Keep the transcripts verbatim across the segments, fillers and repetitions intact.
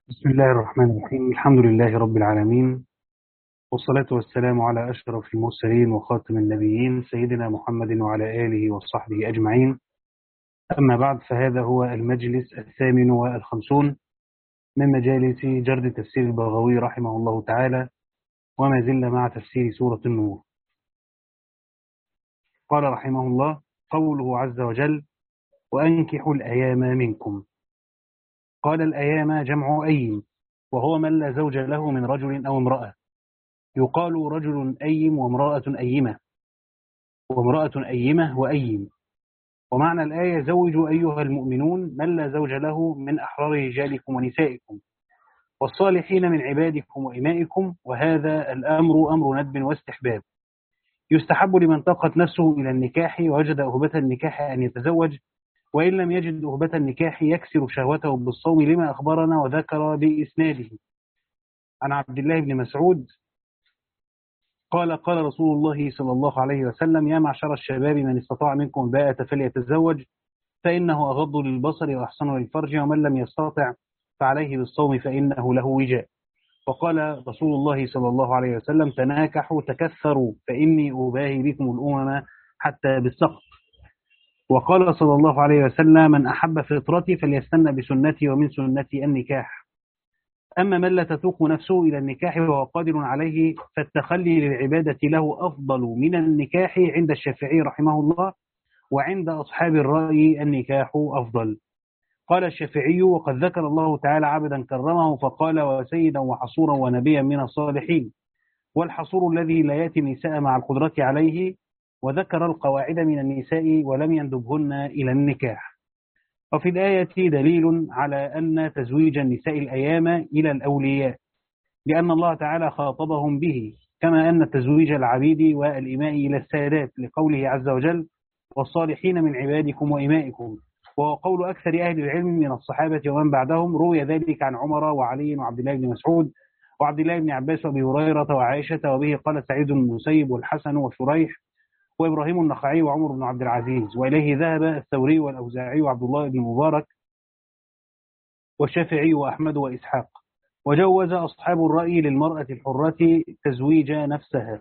بسم الله الرحمن الرحيم. الحمد لله رب العالمين، والصلاة والسلام على أشرف المرسلين وخاتم النبيين سيدنا محمد وعلى آله وصحبه أجمعين. أما بعد، فهذا هو المجلس الثامن والخمسون من مجالس جرد تفسير البغوي رحمه الله تعالى، وما زلنا مع تفسير سورة النور. قال رحمه الله: قوله عز وجل: وأنكحوا الأيام منكم. قال: الأيام جمع أيم، وهو من لا زوج له من رجل أو امرأة. يقال رجل أيم وامرأة أيمة، وامرأة أيمة وأيم. ومعنى الآية: زوجوا أيها المؤمنون من لا زوج له من أحرار رجالكم ونسائكم والصالحين من عبادكم وإمائكم. وهذا الأمر أمر ندب واستحباب، يستحب لمن طاقت نفسه إلى النكاح ووجد أهبة النكاح أن يتزوج، وإن لم يجد أهبة النكاح يكسر شهوته بالصوم، لما أخبرنا وذكر بإسناده عن عبد الله بن مسعود قال: قال رسول الله صلى الله عليه وسلم: يا معشر الشباب من استطاع منكم الباءة فليتزوج، فإنه أغض للبصر وأحسن للفرج، ومن لم يستطع فعليه بالصوم فإنه له وجاء. وقال رسول الله صلى الله عليه وسلم: تناكحوا تكثروا فإني أباهي بكم الأمم حتى بالسقط. وقال صلى الله عليه وسلم: من أحب فطرتي فليستنى بسنتي، ومن سنتي النكاح. أما من لا تتوق نفسه إلى النكاح وهو قادر عليه، فالتخلي للعبادة له أفضل من النكاح عند الشافعي رحمه الله، وعند أصحاب الرأي النكاح أفضل. قال الشافعي: وقد ذكر الله تعالى عبدا كرمه فقال: وسيدا وحصورا ونبيا من الصالحين. والحصور الذي لا يأتي النساء مع القدرة عليه، وذكر القواعد من النساء ولم يندبهن إلى النكاح. وفي الآية دليل على أن تزويج النساء الأيام إلى الأولياء، لأن الله تعالى خاطبهم به، كما أن تزويج العبيد والإماء إلى السادات، لقوله عز وجل: والصالحين من عبادكم وإمائكم. وهو قول أكثر أهل العلم من الصحابة ومن بعدهم. روي ذلك عن عمر وعلي وعبد الله بن مسعود وعبد الله بن عباس وأبي هريرة وعائشة، وبه قال سعيد بن المسيب والحسن وشريح وإبراهيم النخعي وعمر بن عبد العزيز. وإليه ذهب الثوري والأوزاعي وعبد الله بن مبارك والشافعي وأحمد وإسحاق. وجوز أصحاب الرأي للمرأة الحرة تزويج نفسها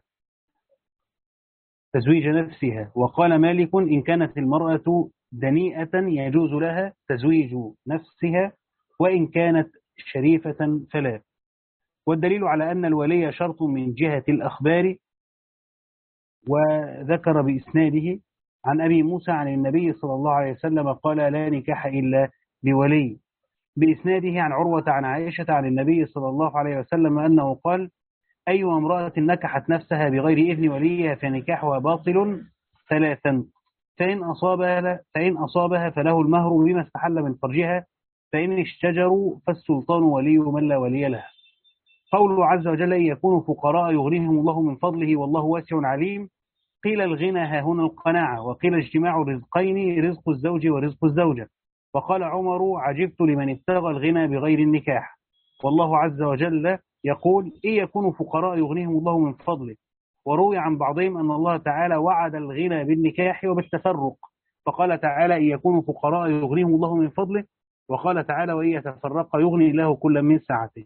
تزويج نفسها. وقال مالك: إن كانت المرأة دنيئة يجوز لها تزويج نفسها، وإن كانت شريفة فلا. والدليل على أن الولي شرط من جهة الأخبار. وذكر بإسناده عن أبي موسى عن النبي صلى الله عليه وسلم قال: لا نكاح إلا بولي. بإسناده عن عروة عن عائشة عن النبي صلى الله عليه وسلم أنه قال: أي امرأة نكحت نفسها بغير إذن وليها فنكاحها باطل ثلاثا: فإن أصابها, فإن أصابها فله المهر بما استحل من فرجها، فإن اشتجروا فالسلطان ولي من لا ولي له. قوله عز وجل: إن يكونوا فقراء يغنيهم الله من فضله والله واسع عليم. قيل الغنى ها هنا القناعة، وقيل اجتماع الرزقين، رزق الزوج ورزق الزوجة. وقال عمر: عجبت لمن ابتغى الغنى بغير النكاح. والله عز وجل يقول: إن يكونوا فقراء يغنيهم الله من فضله. وروي عن بعضهم أن الله تعالى وعد الغنى بالنكاح وبالتفرق، فقال تعالى: إن يكونوا فقراء يغنيهم الله من فضله. وقال تعالى: وإن يتفرق يغني الله كل من سعته.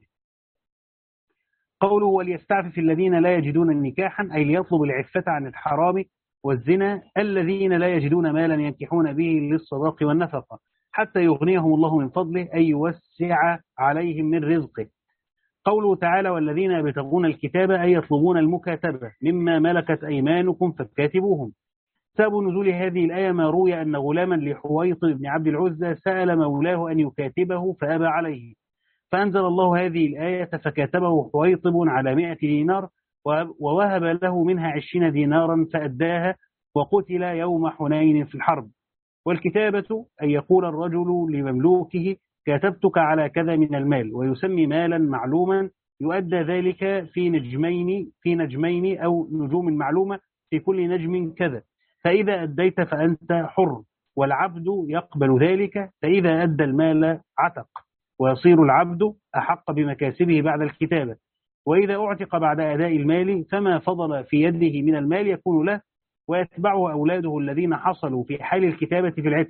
قوله: وليستعفف الذين لا يجدون النكاحا، أي ليطلب العفة عن الحرام والزنا، الذين لا يجدون مالا ينكحون به للصداق والنفقة حتى يغنيهم الله من فضله، أي يوسع عليهم من رزقه. قوله تعالى: والذين يبتغون الكتاب، أي يطلبون المكاتبة مما ملكت أيمانكم فكاتبوهم. سبب نزول هذه الآية ما روي أن غلاما لحويط بن عبد العزى سأل مولاه أن يكاتبه فأبى عليه، فأنزل الله هذه الآية: فكاتبه حويطب على مائة دينار، ووهب له منها عشرين دينارا فأداها، وقتل يوم حنين في الحرب. والكتابة أن يقول الرجل لمملوكه: كاتبتك على كذا من المال، ويسمي مالا معلوما يؤدى ذلك في نجمين في نجمين أو نجوم معلومة، في كل نجم كذا، فإذا أديت فأنت حر. والعبد يقبل ذلك، فإذا أدى المال عتق، ويصير العبد أحق بمكاسبه بعد الكتابة. وإذا أعتق بعد أداء المال، فما فضل في يده من المال يكون له، ويتبعه أولاده الذين حصلوا في حال الكتابة في العتق.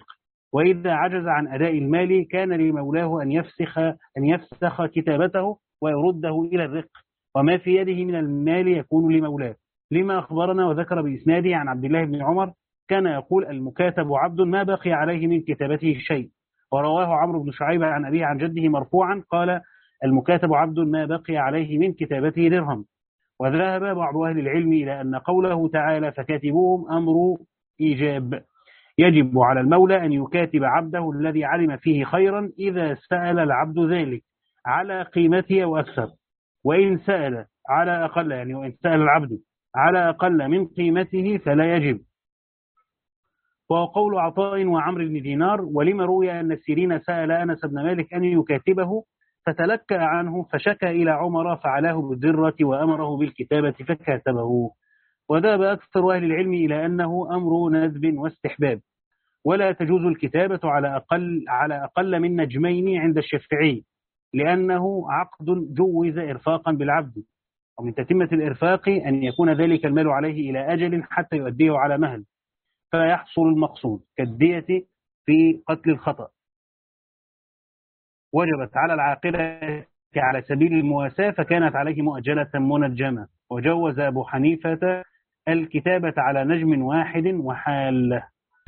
وإذا عجز عن أداء المال كان لمولاه أن يفسخ أن يفسخ كتابته ويرده إلى الرق، وما في يده من المال يكون لمولاه، لما أخبرنا وذكر بإسناده عن عبد الله بن عمر كان يقول: المكاتب عبد ما بقي عليه من كتابته شيء. ورواه عمرو بن شعيب عن أبيه عن جده مرفوعا قال: المكاتب عبد ما بقي عليه من كتابته درهم. وذهب بعض أهل العلم إلى أن قوله تعالى: فكاتبوهم أمر إيجاب، يجب على المولى أن يكاتب عبده الذي علم فيه خيرا إذا سأل العبد ذلك على قيمته أو أكثر، وإن سأل على أقل، يعني وإن سأل العبد على أقل من قيمته فلا يجب. وهو قول عطاء وعمرو بن دينار. ولما روي أن السيرين سأل أنس بن مالك أن يكاتبه فتلكأ عنه فشكى إلى عمر فعلاه بالذرة وأمره بالكتابة فكاتبه. وذهب أكثر أهل العلم إلى أنه أمر ندب واستحباب، ولا تجوز الكتابة على أقل على أقل من نجمين عند الشافعي، لأنه عقد جوز إرفاقا بالعبد، ومن تتمة الإرفاق أن يكون ذلك المال عليه إلى أجل حتى يؤديه على مهل فيحصل المقصود كالدية في قتل الخطأ. وجبت على العاقلة على سبيل المواساة فكانت عليه مؤجلة منجمة. وجوز أبو حنيفة الكتابة على نجم واحد وحال.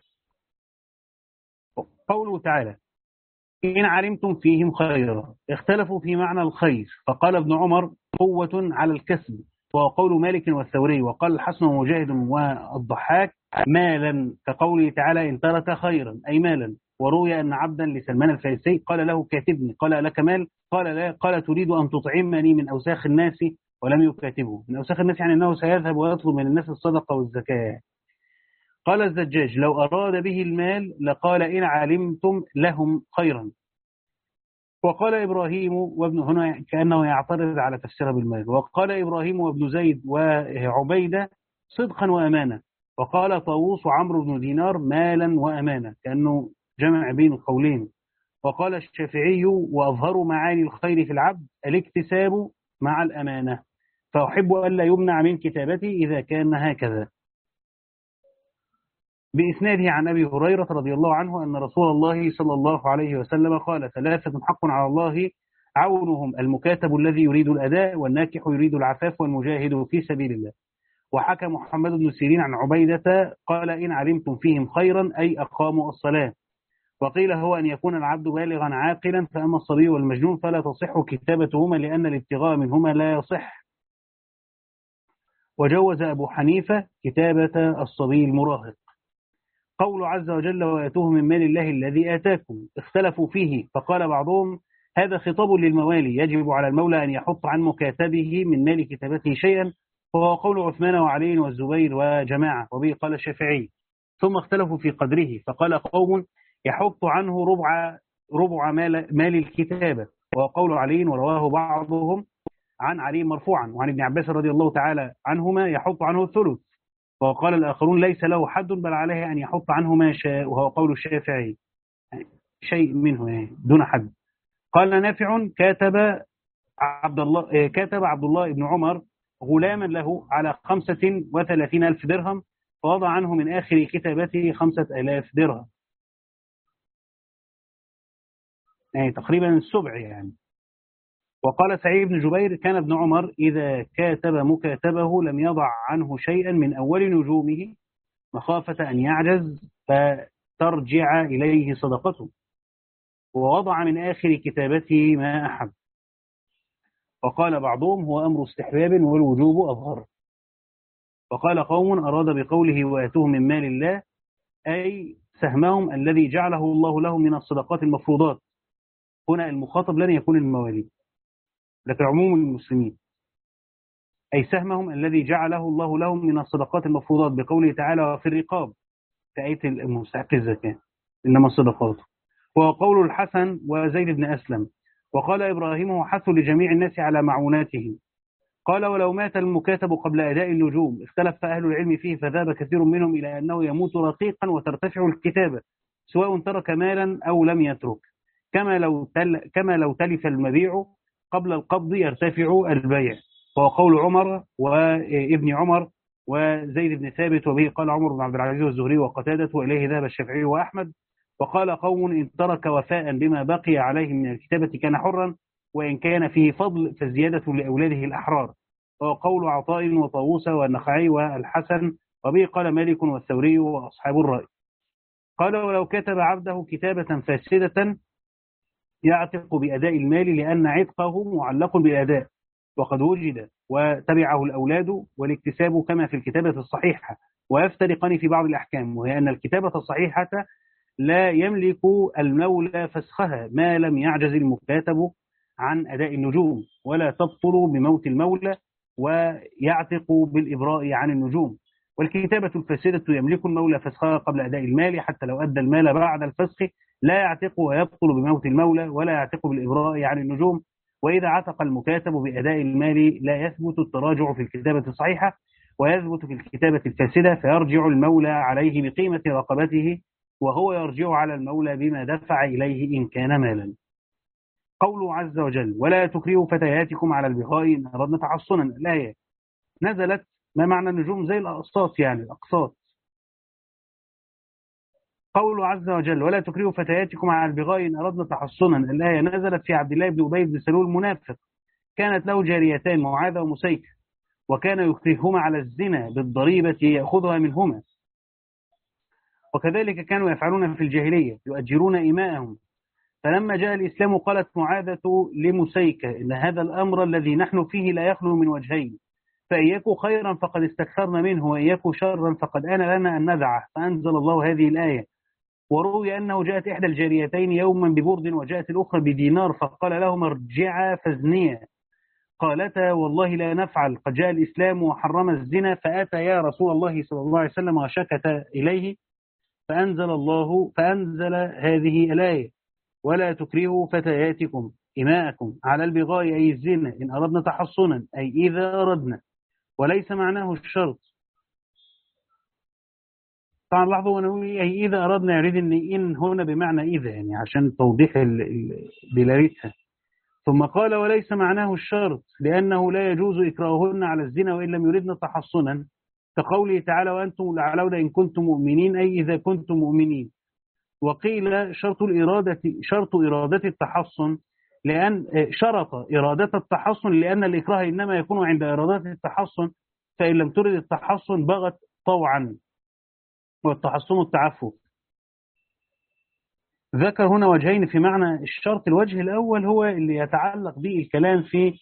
قوله تعالى: إن علمتم فيهم خيرا، اختلفوا في معنى الخير، فقال ابن عمر: قوة على الكسب، وهو قول مالك والثوري. وقال الحسن ومجاهد والضحاك: مالا، كقوله تعالى: إن ترك خيرا أي مالا. وروي أن عبدا لسلمان الفارسي قال له: كاتبني، قال: لك مال؟ قال: لا. قال: تريد أن تطعمني من أوساخ الناس؟ ولم يكاتبه. من أوساخ الناس يعني أنه سيذهب ويطلب من الناس الصدقة والزكاة. قال الزجاج: لو أراد به المال لقال: إن علمتم لهم خيرا. وقال إبراهيم وابن، هنا كأنه يعترض على تفسيرها بالمال. وقال إبراهيم وابن زيد وعبيدة: صدقا وأمانة. وقال طاووس وعمرو بن دينار: مالا وأمانة، كأنه جمع بين القولين. وقال الشافعي: وأظهر معاني الخير في العبد الاكتساب مع الأمانة، فأحب ألا يمنع من كتابتي إذا كان هكذا. بإسناده عن أبي هريرة رضي الله عنه أن رسول الله صلى الله عليه وسلم قال: ثلاثة حق على الله عونهم: المكاتب الذي يريد الأداء، والناكح يريد العفاف، والمجاهد في سبيل الله. وحكى محمد بن سيرين عن عبيدة قال: إن علمتم فيهم خيرا أي أقاموا الصلاة. وقيل هو أن يكون العبد بالغا عاقلا، فأما الصبي والمجنون فلا تصح كتابتهما لأن الابتغاء منهما لا يصح. وجوز أبو حنيفة كتابة الصبي المراهق. قول عز وجل: وآتوه من مال الله الذي آتاكم، اختلفوا فيه، فقال بعضهم: هذا خطاب للموالي، يجب على المولى أن يحط عن مكاتبه من مال كتابته شيئا، وهو قول عثمان وعلي والزبير وجماعة، وبه قال الشافعي. ثم اختلفوا في قدره، فقال قوم: يحط عنه ربع ربع مال, مال الكتابة، وهو قول علي، ورواه بعضهم عن علي مرفوعا، وعن ابن عباس رضي الله تعالى عنهما: يحط عنه الثلث. وقال الآخرون: ليس له حد بل عليه أن يحط عنه ما شاء، وهو قول الشافعي، شيء منه يعني دون حد. قال نافع: كاتب عبد الله كاتب عبد الله بن عمر غلاما له على خمسة وثلاثين ألف درهم، فوضع عنه من آخر كتابته خمسة آلاف درهم، يعني تقريبا السبع يعني. وقال سعيد بن جبير: كان ابن عمر إذا كاتب مكاتبه لم يضع عنه شيئا من أول نجومه مخافة أن يعجز فترجع إليه صدقته، ووضع من آخر كتابته ما أحب. وقال بعضهم: هو أمر استحباب والوجوب أظهر. وقال قوم: أراد بقوله وآتوه من مال الله أي سهمهم الذي جعله الله لهم من الصدقات المفروضات. هنا المخاطب لن يكون الموالي لكن عموم المسلمين، أي سهمهم الذي جعله الله لهم من الصدقات المفروضات، بقوله تعالى: وفي الرقاب، في آية المستحق الزكاة إنما الصدقات. وهو قول الحسن وزيد بن أسلم. وقال إبراهيم: وحث لجميع الناس على معوناتهم. قال: ولو مات المكاتب قبل أداء النجوم اختلف أهل العلم فيه، فذهب كثير منهم إلى أنه يموت رقيقا وترتفع الكتابة سواء ترك مالا أو لم يترك، كما لو تل كما لو تلف المبيع قبل القبض يرتفع البيع. وهو قول عمر وابن عمر وزيد بن ثابت، وبه قال عمر بن عبد العزيز والزهري وقتادة، وإليه ذهب الشافعي وأحمد. وقال قوم إن ترك وفاء بما بقي عليه من الكتابة كان حرا، وإن كان فيه فضل فالزيادة لأولاده الأحرار. وهو قول عطاء وطاووس والنخعي والحسن، وبه قال مالك والثوري وأصحاب الرأي. قال ولو كتب عبده كتابة فاسدة يعتق بأداء المال، لأن عتقه معلق بالأداء وقد وجد وتبعه الأولاد والاكتساب كما في الكتابة الصحيحة، ويفترقان في بعض الأحكام، وهي أن الكتابة الصحيحة لا يملك المولى فسخها ما لم يعجز المكاتب عن أداء النجوم، ولا تبطل بموت المولى ويعتق بالإبراء عن النجوم. والكتابة الفاسدة يملك المولى فسخها قبل أداء المال، حتى لو أدى المال بعد الفسخ لا يعتق ويبطل بموت المولى، ولا يعتق بالإبراء عن النجوم. وإذا عتق المكاتب بأداء المال لا يثبت التراجع في الكتابة الصحيحة، ويثبت في الكتابة الفاسدة، فيرجع المولى عليه بقيمة رقبته، وهو يرجع على المولى بما دفع إليه إن كان مالا. قوله عز وجل ولا تكرهوا فتياتكم على البغاء إن أردنا تحصنا، الآية نزلت ما معنى النجوم زي الأقساط، يعني الأقساط. قوله عز وجل ولا تكرهوا فتياتكم على البغاء إن أردنا تحصنا، الآية نزلت في عبد الله بن أبي بن سلول المنافق، كانت له جاريتان معاذة ومسيكة، وكان يكرههما على الزنا بالضريبة يأخذها منهما، وكذلك كانوا يفعلون في الجاهلية يؤجرون إماءهم. فلما جاء الإسلام قالت معاذة لمسيكة إن هذا الأمر الذي نحن فيه لا يخلو من وجهين، فإياكوا خيرا فقد استكثرنا منه، وإياكوا شرا فقد آن لنا أن ندعه، فأنزل الله هذه الآية. وروي أنه جاءت إحدى الجاريتين يوما ببرد وجاءت الأخرى بدينار، فقال لهما ارجعا فازنيا، قالتا والله لا نفعل، قد جاء الإسلام وحرم الزنا. فأتى يا رسول الله صلى الله عليه وسلم وشكت إليه، فأنزل الله فأنزل هذه الآية ولا تكرهوا فتياتكم إماءكم على البغاء أي الزنا إن أردنا تحصنا، أي إذا أردنا، وليس معناه الشرط. طبعا لاحظوا أنه أي إذا أردنا يريد أن إن هنا بمعنى إذا، يعني عشان توضيح دلالتها. ثم قال وليس معناه الشرط، لأنه لا يجوز إكراههن على الزنا وإن لم يردن تحصنا، كقوله تعالى وأنتم الأعلون إن كنتم مؤمنين، أي إذا كنتم مؤمنين. وقيل شرط الإرادة شرط إرادة التحصن، لأن شرط إرادة التحصن لأن الإكراه إنما يكون عند إرادة التحصن، فإن لم ترد التحصن بغت طوعا، والتحصن التعفف. ذكر هنا وجهين في معنى الشرط. الوجه الأول هو اللي يتعلق به الكلام في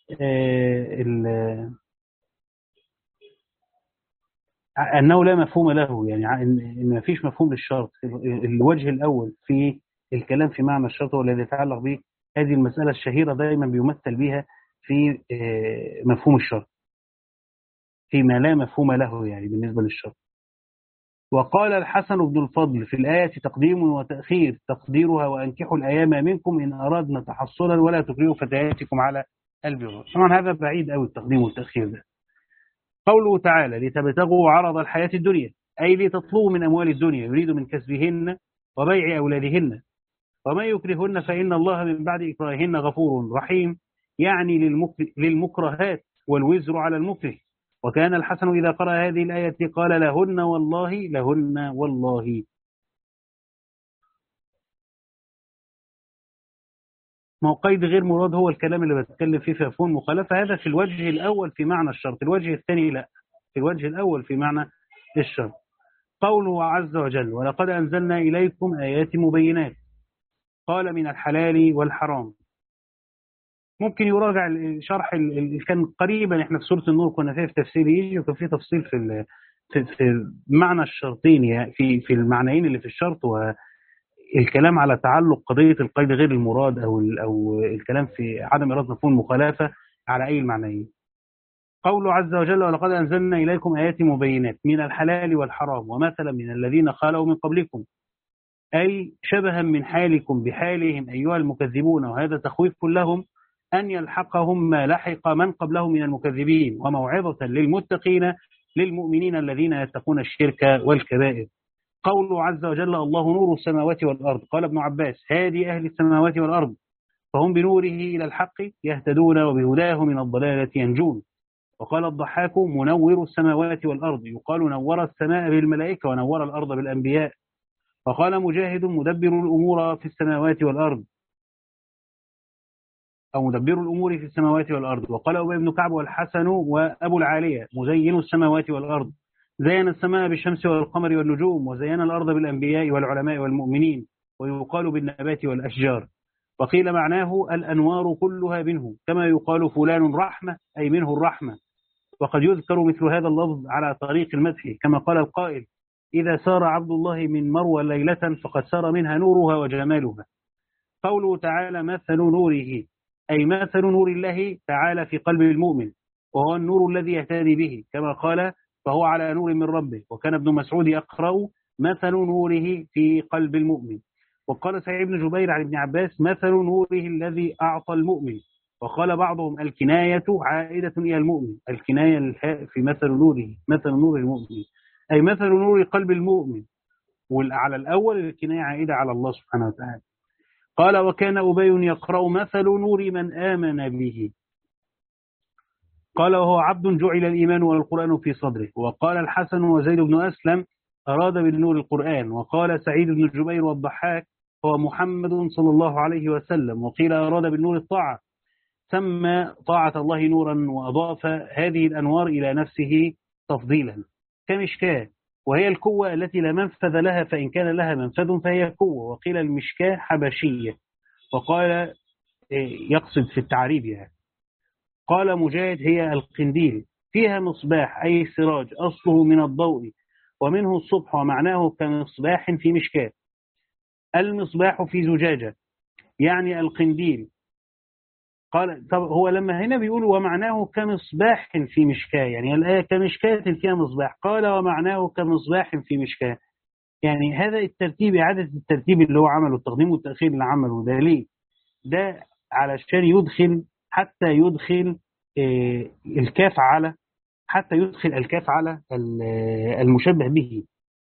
أنه لا مفهوم له، يعني إن ما فيش مفهوم للشرط. الوجه الأول في الكلام في معنى الشرط هو الذي يتعلق به هذه المسألة الشهيرة دائما بيمثل بها في مفهوم الشرط، فيما لا مفهوم له يعني بالنسبة للشرط. وقال الحسن بن الفضل في الآية تقديم وتأخير، تقديرها وأنكحوا الأيام منكم إن أردنا تحصنا ولا تكرهوا فتياتكم على البغاء. طبعا هذا بعيد أوي التقديم والتأخير ده. قوله تعالى لتبتغوا عرض الحياة الدنيا، أي لتطلبوا من أموال الدنيا، يريد من كسبهن وبيع أولادهن. وما يكرهن فإن الله من بعد إكراههن غفور رحيم، يعني للمكرهات والوزر على المكره. وكان الحسن إذا قرأ هذه الآية قال لهن والله لهن والله. ما هو قيد غير مراد هو الكلام اللي بتكلم فيه في مفهوم مخالفة، هذا في الوجه الأول في معنى الشرط، الوجه الثاني لا، في الوجه الأول في معنى الشرط. قوله عز وجل ولقد أنزلنا إليكم آيات مبينات، قال من الحلال والحرام. ممكن يراجع شرح ال... كان قريبا احنا في سورة النور كنا فيه في تفسير يجي، وكان فيه تفصيل في ال... في, في معنى الشرطين، يعني في في المعنيين اللي في الشرط، والكلام على تعلق قضية القيد غير المراد او ال... او الكلام في عدم إرادة مفهوم المخالفة على أي المعنيين. قوله عز وجل ولقد أنزلنا إليكم آيات مبينات من الحلال والحرام ومثلا من الذين خالوا من قبلكم، أي شبها من حالكم بحالهم أيها المكذبون، وهذا تخويف لهم أن يلحقهم ما لحق من قبلهم من المكذبين، وموعظة للمتقين للمؤمنين الذين يتقون الشرك والكبائر. قوله عز وجل الله نور السماوات والأرض، قال ابن عباس هادي أهل السماوات والأرض، فهم بنوره إلى الحق يهتدون وبهداه من الضلالة ينجون. وقال الضحاك منور السماوات والأرض، يقال نور السماء بالملائكة ونور الأرض بالأنبياء. وقال مجاهد مدبر الأمور في السماوات والأرض، أو مدبر الأمور في السماوات والأرض. وقال أبي بن كعب والحسن وأبو العالية مزين السماوات والأرض، زين السماء بالشمس والقمر والنجوم، وزين الأرض بالأنبياء والعلماء والمؤمنين، ويقال بالنبات والأشجار. وقيل معناه الأنوار كلها منه، كما يقال فلان رحمة أي منه الرحمة. وقد يذكر مثل هذا اللفظ على طريق المدح، كما قال القائل: إذا سار عبد الله من مروى ليلة فقد سار منها نورها وجمالها. قوله تعالى مثل نوره، أي مثل نور الله تعالى في قلب المؤمن، وهو النور الذي يهتدي به، كما قال: فهو على نور من ربه. وكان ابن مسعود يقرأ مثل نوره في قلب المؤمن. وقال سعيد بن جبير عن ابن عباس: مثل نوره الذي أعطى المؤمن. وقال بعضهم: الكناية عائدة إلى المؤمن، الكناية الهاء في مثل نوره، مثل نور المؤمن أي مثل نور قلب المؤمن، وعلى الأول الكناية عائدة على الله سبحانه وتعالى. قال: وكان أبي يقرأ مثل نور من آمن به. قال: وهو عبد جعل الإيمان والقرآن في صدره. وقال الحسن وزيد بن أسلم: أراد بالنور القرآن. وقال سعيد بن جبير والضحاك: هو محمد صلى الله عليه وسلم. وقيل أراد بالنور الطاعة، سمى طاعة الله نورا، وأضاف هذه الأنوار إلى نفسه تفضيلا، كمشكاة، وهي الكوة التي لا منفذ لها، فإن كان لها منفذ فهي كوة. وقيل المشكاة حبشية. وقال يقصد في التعريب يعني. قال مجاهد: هي القنديل، فيها مصباح أي سراج، أصله من الضوء ومنه الصبح، ومعناه كمصباح في مشكاة. المصباح في زجاجة، يعني القنديل. قال: طب هو لما هنا بيقول ومعناه كمصباح في مشكاة، يعني الآية كمشكاة فيها مصباح، قال ومعناه كمصباح في مشكاة، يعني هذا الترتيب، إعادة الترتيب اللي هو عمله، التقديم والتأخير اللي عمله ده ليه؟ ده علشان يدخل، حتى يدخل آه، الكاف على، حتى يدخل الكاف على ال- آه، المشبه به.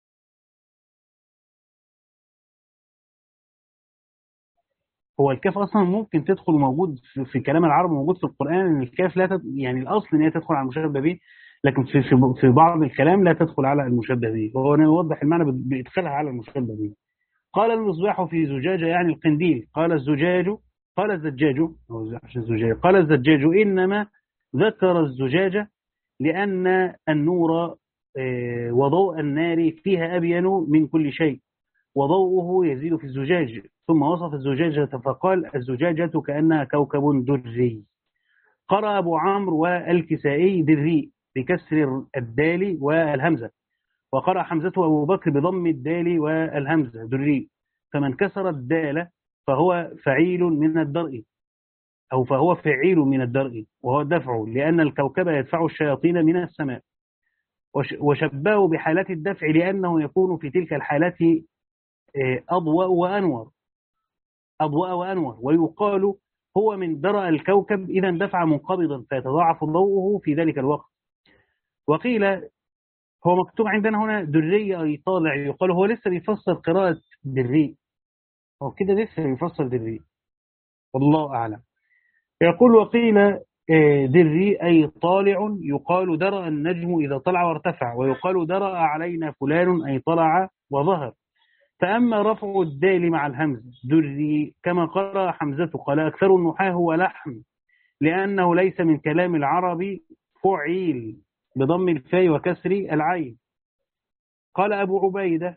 هو الكاف اصلا ممكن تدخل، موجود في, في كلام العرب، موجود في القران ان الكاف لا تد... يعني الاصل ان هي تدخل على المشبه به، لكن في في في بعض الكلام لا تدخل على المشبه به. هو يوضح المعنى ب- بادخالها على المشبه به. قال: المصباح في زجاجه، يعني القنديل. قال الزجاج، قال الزجاج، أو مش الزجاج، قال الزجاج: انما ذكر الزجاجه لأن النور آه، وضوء النار فيها أبين من كل شيء، وضوءه يزيد في الزجاج. ثم وصف الزجاجة فقال: الزجاجة كأنها كوكب دري. قرأ أبو عمرو والكسائي دري بكسر الدال والهمزة. وقرأ حمزة وأبو بكر بضم الدال والهمزة دري. فمن كسر الدال فهو فعيل من الدرء، أو فهو فعيل من الدرء، وهو الدفع، لأن الكوكب يدفع الشياطين من السماء. وش- وشبهه بحالات الدفع لأنه يكون في تلك الحالات آه، أضوأ وأنور، أضوأ وأنور. ويقال هو من درى الكوكب إذا دفع منقبضا فيتضاعف ضوءه في ذلك الوقت. وقيل هو مكتوب عندنا هنا دري أي طالع، يقال هو لسه بيفسر قراءة دري، هو كده لسه بيفسر دري، والله أعلم. يقول: وقيل آه، دري أي طالع، يقال درى النجم إذا طلع وارتفع، ويقال درى علينا فلان أي طلع وظهر. فأما رفع الدال مع الهمز دري كما قرأ حمزة، قال أكثر النحاة هو لحم، لأنه ليس من كلام العرب فعيل بضم الفاء وكسر العين. قال أبو عبيدة: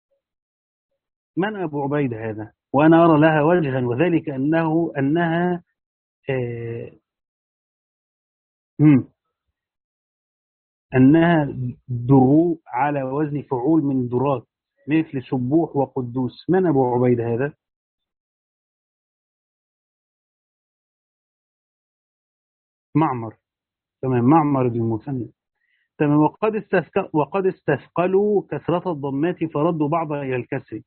من أبو عبيدة هذا؟ وأنا أرى لها وجها، وذلك أنه أنها آه مم، أنها دروء على وزن فعول من درات، مثل سبوح وقدوس. من أبو عبيدة هذا؟ معمر. تمام، معمر بن المثنى. تمام. وقد استثق... وقد استثقلوا كثرة الضمات فردوا بعضها إلى الكسر،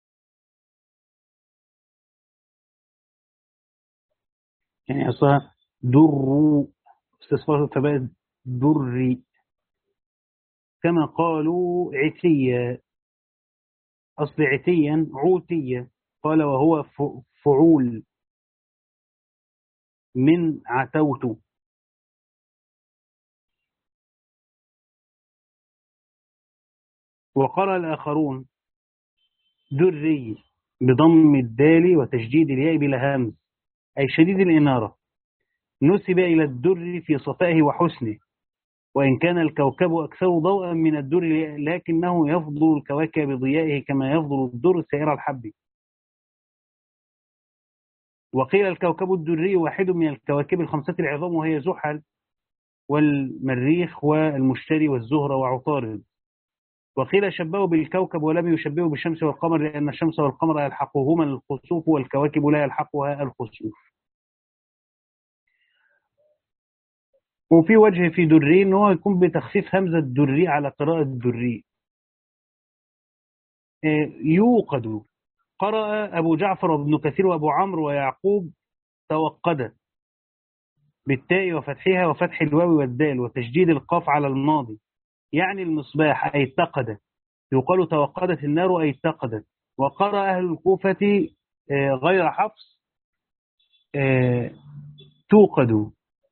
يعني أصلا دروا، استثقلوا فبقت دري. كما قالوا عتية، أصل عتيا عوتية. قال: وهو ف... فعول من عتوت. وقال الآخرون: دري بضم الدال وتشديد الياء بلا همز، أي شديد الإنارة، نسب إلى الدر في صفائه وحسنه، وإن كان الكوكب أكثر ضوءا من الدر لكنه يفضل الكواكب بضيائه كما يفضل الدر سائر الحب. وقيل الكوكب الدري واحد من الكواكب الخمسة العظام، وهي زحل والمريخ والمشتري والزهرة وعطارد. وقيل شبهه بالكوكب ولم يشبهه بالشمس والقمر، لأن الشمس والقمر يلحقهما الخسوف والكواكب لا يلحقها الخسوف. وفي وجه في دري ان هو يكون بتخفيف همزة دري على قراءة دري. يوقد، قرأ أبو جعفر وابن كثير وأبو عمرو ويعقوب توقد بالتاء وفتحها وفتح الواو والدال وتشديد القاف على الماضي، يعني المصباح أي اتقد. يقال توقدت النار أي اتقدت. وقرأ أهل الكوفة غير حفص توقد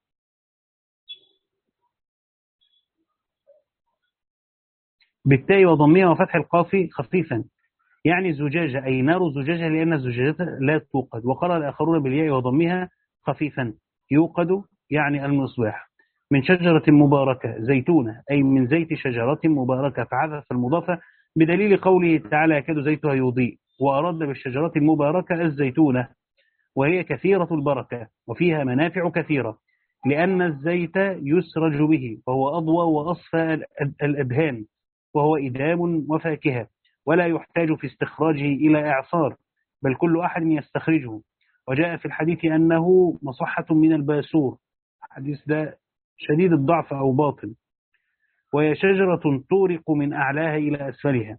بالتاء وضمها وفتح القاف خفيفا، يعني زجاجة أي نار زجاجة، لأن الزجاجة لا توقد. وقرأ الآخرون بالياء وضمها خفيفا يوقد، يعني المصباح. من شجرة مباركة زيتونة، أي من زيت شجرة مباركة، فحذف المضافة بدليل قوله تعالى يكاد زيتها يضيء، وأراد بالشجرة المباركة الزيتونة، وهي كثيرة البركة وفيها منافع كثيرة، لأن الزيت يسرج به وهو أضوى وأصفى الأدهان، وهو إدام وفاكهة، ولا يحتاج في استخراجه إلى إعصار، بل كل أحد يستخرجه. وجاء في الحديث أنه مصحة من الباسور، الحديث ده شديد الضعف أو باطل. وهي شجرة تورق من أعلاها إلى أسفلها.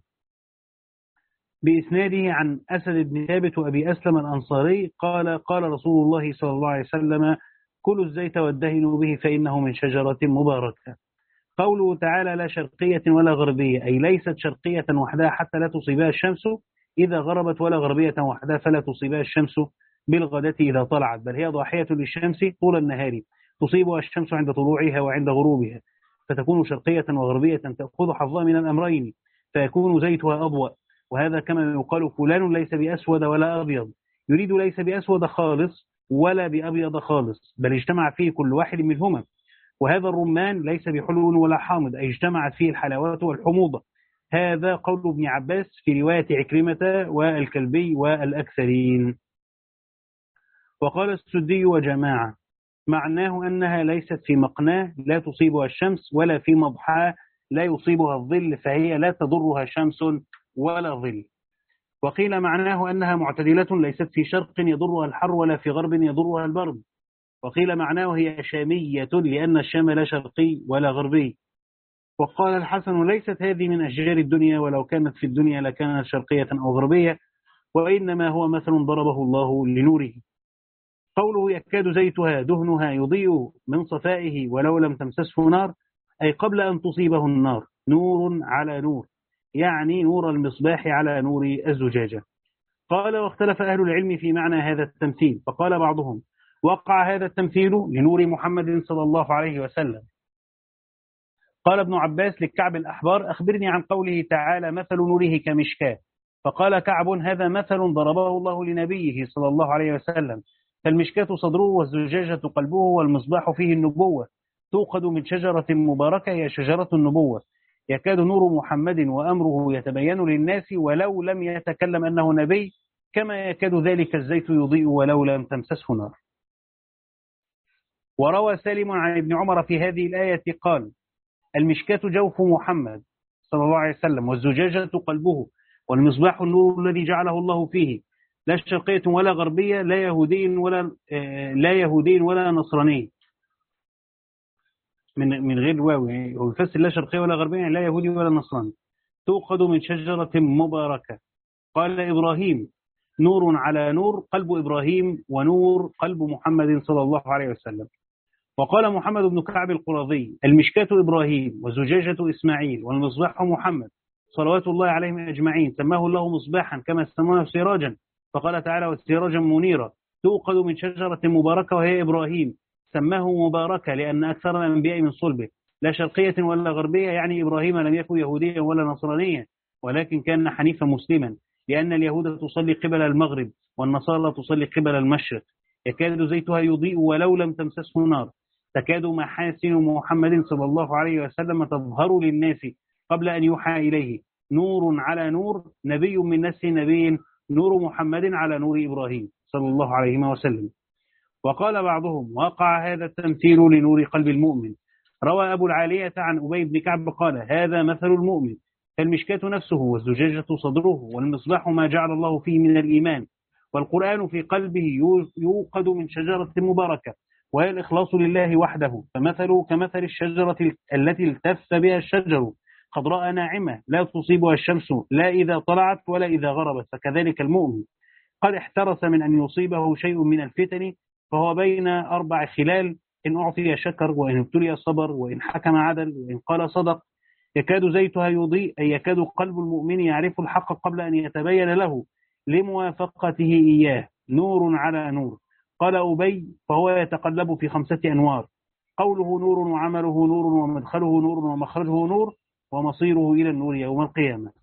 بإسناده عن أسد بن ثابت وأبي أسلم الأنصاري قال قال رسول الله صلى الله عليه وسلم كلوا الزيت وادهنوا به فإنه من شجرة مباركة. قوله تعالى لا شرقية ولا غربية، أي ليست شرقية وحدها حتى لا تصيبها الشمس إذا غربت، ولا غربية وحدها فلا تصيبها الشمس بالغداة إذا طلعت، بل هي ضاحية للشمس طول النهار، تصيبها الشمس عند طلوعها وعند غروبها، فتكون شرقية وغربية تأخذ حظها من الأمرين، فيكون زيتها أضوأ. وهذا كما يقال فلان ليس بأسود ولا أبيض، يريد ليس بأسود خالص ولا بأبيض خالص، بل اجتمع فيه كل واحد منهما. وهذا الرمان ليس بحلو ولا حامض، أي اجتمعت فيه الحلاوة والحموضة. هذا قول ابن عباس في رواية عكرمة والكلبي والأكثرين. وقال السدي وجماعة معناه أنها ليست في مقناه لا تصيبها الشمس، ولا في مضحاه لا يصيبها الظل، فهي لا تضرها شمس ولا ظل. وقيل معناه أنها معتدلة ليست في شرق يضرها الحر ولا في غرب يضرها البرد. وقيل معناه هي شامية، لأن الشام لا شرقي ولا غربي. وقال الحسن ليست هذه من أشجار الدنيا، ولو كانت في الدنيا لكانت شرقية أو غربية، وإنما هو مثل ضربه الله لنوره. قوله يكاد زيتها دهنها يضيء من صفائه ولو لم تمسسه نار، أي قبل أن تصيبه النار، نور على نور، يعني نور المصباح على نور الزجاجة. قال واختلف أهل العلم في معنى هذا التمثيل، فقال بعضهم وقع هذا التمثيل لنور محمد صلى الله عليه وسلم. قال ابن عباس لكعب الأحبار أخبرني عن قوله تعالى مثل نوره كمشكاة، فقال كعب هذا مثل ضربه الله لنبيه صلى الله عليه وسلم، فالمشكاة صدره والزجاجة قلبه والمصباح فيه النبوة، توقد من شجرة مباركة هي شجرة النبوة، يكاد نور محمد وأمره يتبين للناس ولو لم يتكلم أنه نبي، كما يكاد ذلك الزيت يضيء ولو لم تمسسه نار. وروى سالم عن ابن عمر في هذه الآية قال المشكاة جوف محمد صلى الله عليه وسلم، والزجاجة قلبه، والمصباح النور الذي جعله الله فيه، لا شرقية ولا غربية، لا يهودي ولا لا يهودي ولا نصراني، من من غير واو، يعني هو يفسر لا شرقية ولا غربية، يعني لا يهودي ولا نصراني. توقد من شجرة مباركة. قال إبراهيم نور على نور، قلب إبراهيم ونور قلب محمد صلى الله عليه وسلم. وقال محمد بن كعب القرظي المشكاة إبراهيم وزجاجة إسماعيل والمصباح محمد صلوات الله عليهم أجمعين، سماه الله مصباحا كما سمونه سراجا، فقال تعالى وسراجا منيرا. توقد من شجرة مباركة وهي إبراهيم، سماه مباركة لأن أكثر الأنبياء من صلبه، لا شرقية ولا غربية، يعني إبراهيم لم يكن يهوديا ولا نصرانيا، ولكن كان حنيفا مسلما، لأن اليهود تصلي قبل المغرب والنصارى تصلي قبل المشرق، يكاد زيتها يضيء ولو لم تمسسه نار، تكاد محاسن محمد صلى الله عليه وسلم تظهر للناس قبل أن يوحى إليه، نور على نور، نبي من نسل نبي، نور محمد على نور إبراهيم صلى الله عليه وسلم. وقال بعضهم: وقع هذا التمثيل لنور قلب المؤمن. روى أبو العالية عن أبي بن كعب قال: هذا مثل المؤمن، فالمشكاة نفسه، والزجاجة صدره، والمصباح ما جعل الله فيه من الإيمان، والقرآن في قلبه يوقد من شجرة مباركة، وهي الإخلاص لله وحده، فمثله كمثل الشجرة التي التف بها الشجر، خضراء ناعمة لا تصيبها الشمس لا إذا طلعت ولا إذا غربت، فكذلك المؤمن قد احترس من أن يصيبه شيء من الفتن، فهو بين أربع خلال: إن أعطي شكر، وإن ابتلي صبر، وإن حكم عدل، وإن قال صدق. يكاد زيتها يضيء، أي يكاد قلب المؤمن يعرف الحق قبل أن يتبين له لموافقته إياه، نور على نور. قال أبي: فهو يتقلب في خمسة أنوار، قوله نور، وعمله نور، ومدخله نور، ومخرجه نور، ومصيره إلى النور يوم القيامة.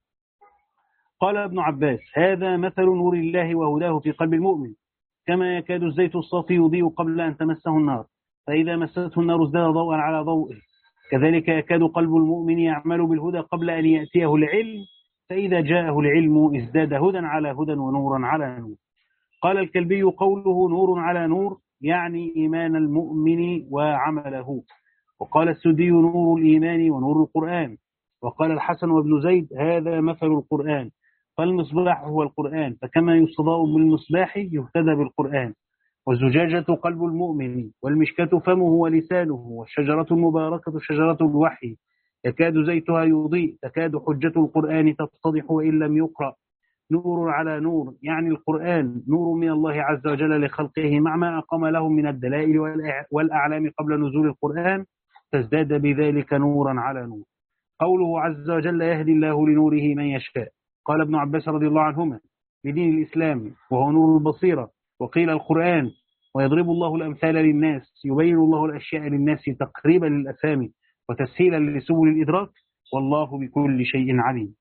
قال ابن عباس: هذا مثل نور الله وهداه في قلب المؤمن، كما يكاد الزيت الصافي يضيء قبل أن تمسه النار، فإذا مسته النار ازداد ضوءا على ضوئه، كذلك يكاد قلب المؤمن يعمل بالهدى قبل أن يأتيه العلم، فإذا جاءه العلم ازداد هدى على هدى ونورا على نور. قال الكلبي: قوله نور على نور يعني إيمان المؤمن وعمله. وقال السدي: نور الإيمان ونور القرآن. وقال الحسن وابن زيد: هذا مثل القرآن، فالمصباح هو القرآن، فكما يستضاء بالمصباح يهتدى بالقرآن. والزجاجة قلب المؤمن، والمشكاة فمه ولسانه، والشجرة المباركة شجرة الوحي، يكاد زيتها يضيء، تكاد حجة القرآن تتضح وإن لم يقرأ. نور على نور يعني القرآن نور من الله عز وجل لخلقه، مع ما أقام لهم من الدلائل والأعلام قبل نزول القرآن، تزداد بذلك نورا على نور. قوله عز وجل: يهدي الله لنوره من يشاء. قال ابن عباس رضي الله عنهما: لدين الإسلام، وهو نور البصيرة، وقيل القرآن. ويضرب الله الأمثال للناس، يبين الله الأشياء للناس تقريبا للأفهام وتسهيلا لسبل الإدراك، والله بكل شيء عليم.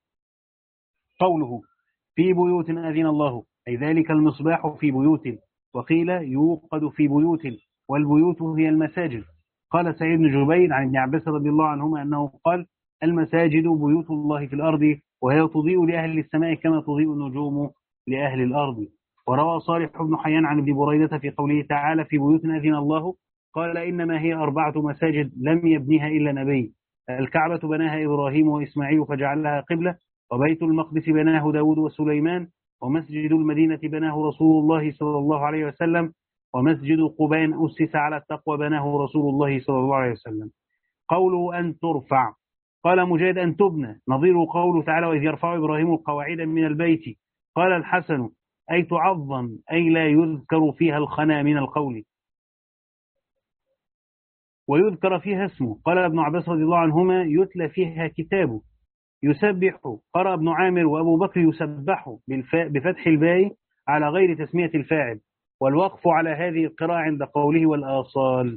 قوله: في بيوت أذن الله، أي ذلك المصباح في بيوت، وقيل يوقد في بيوت، والبيوت هي المساجد. قال سعيد بن جبير عن ابن عباس رضي الله عنهما أنه قال: المساجد بيوت الله في الأرض، وهي تضيء لأهل السماء كما تضيء النجوم لأهل الأرض. وروى صالح بن حيان عن ابن بريدة في قوله تعالى: في بيوت أذن الله، قال: إنما هي أربعة مساجد لم يبنيها إلا نبي، الكعبة بناها إبراهيم وإسماعيل فجعلها قبلة، وبيت المقدس بناه داود وسليمان، ومسجد المدينة بناه رسول الله صلى الله عليه وسلم، ومسجد قباء أسس على التقوى بناه رسول الله صلى الله عليه وسلم. قوله أن ترفع، قال مجاهد: أن تبنى، نظير قوله تعالى: وإذ يرفع إبراهيم القواعد من البيت. قال الحسن: أي تعظم، أي لا يذكر فيها الخنا من القول ويذكر فيها اسمه. قال ابن عباس رضي الله عنهما: يتلى فيها كتابه. يسبح، قرأ ابن عامر وأبو بكر يسبح بفتح الباء على غير تسمية الفاعل، والوقف على هذه القراءة عند قوله والآصال.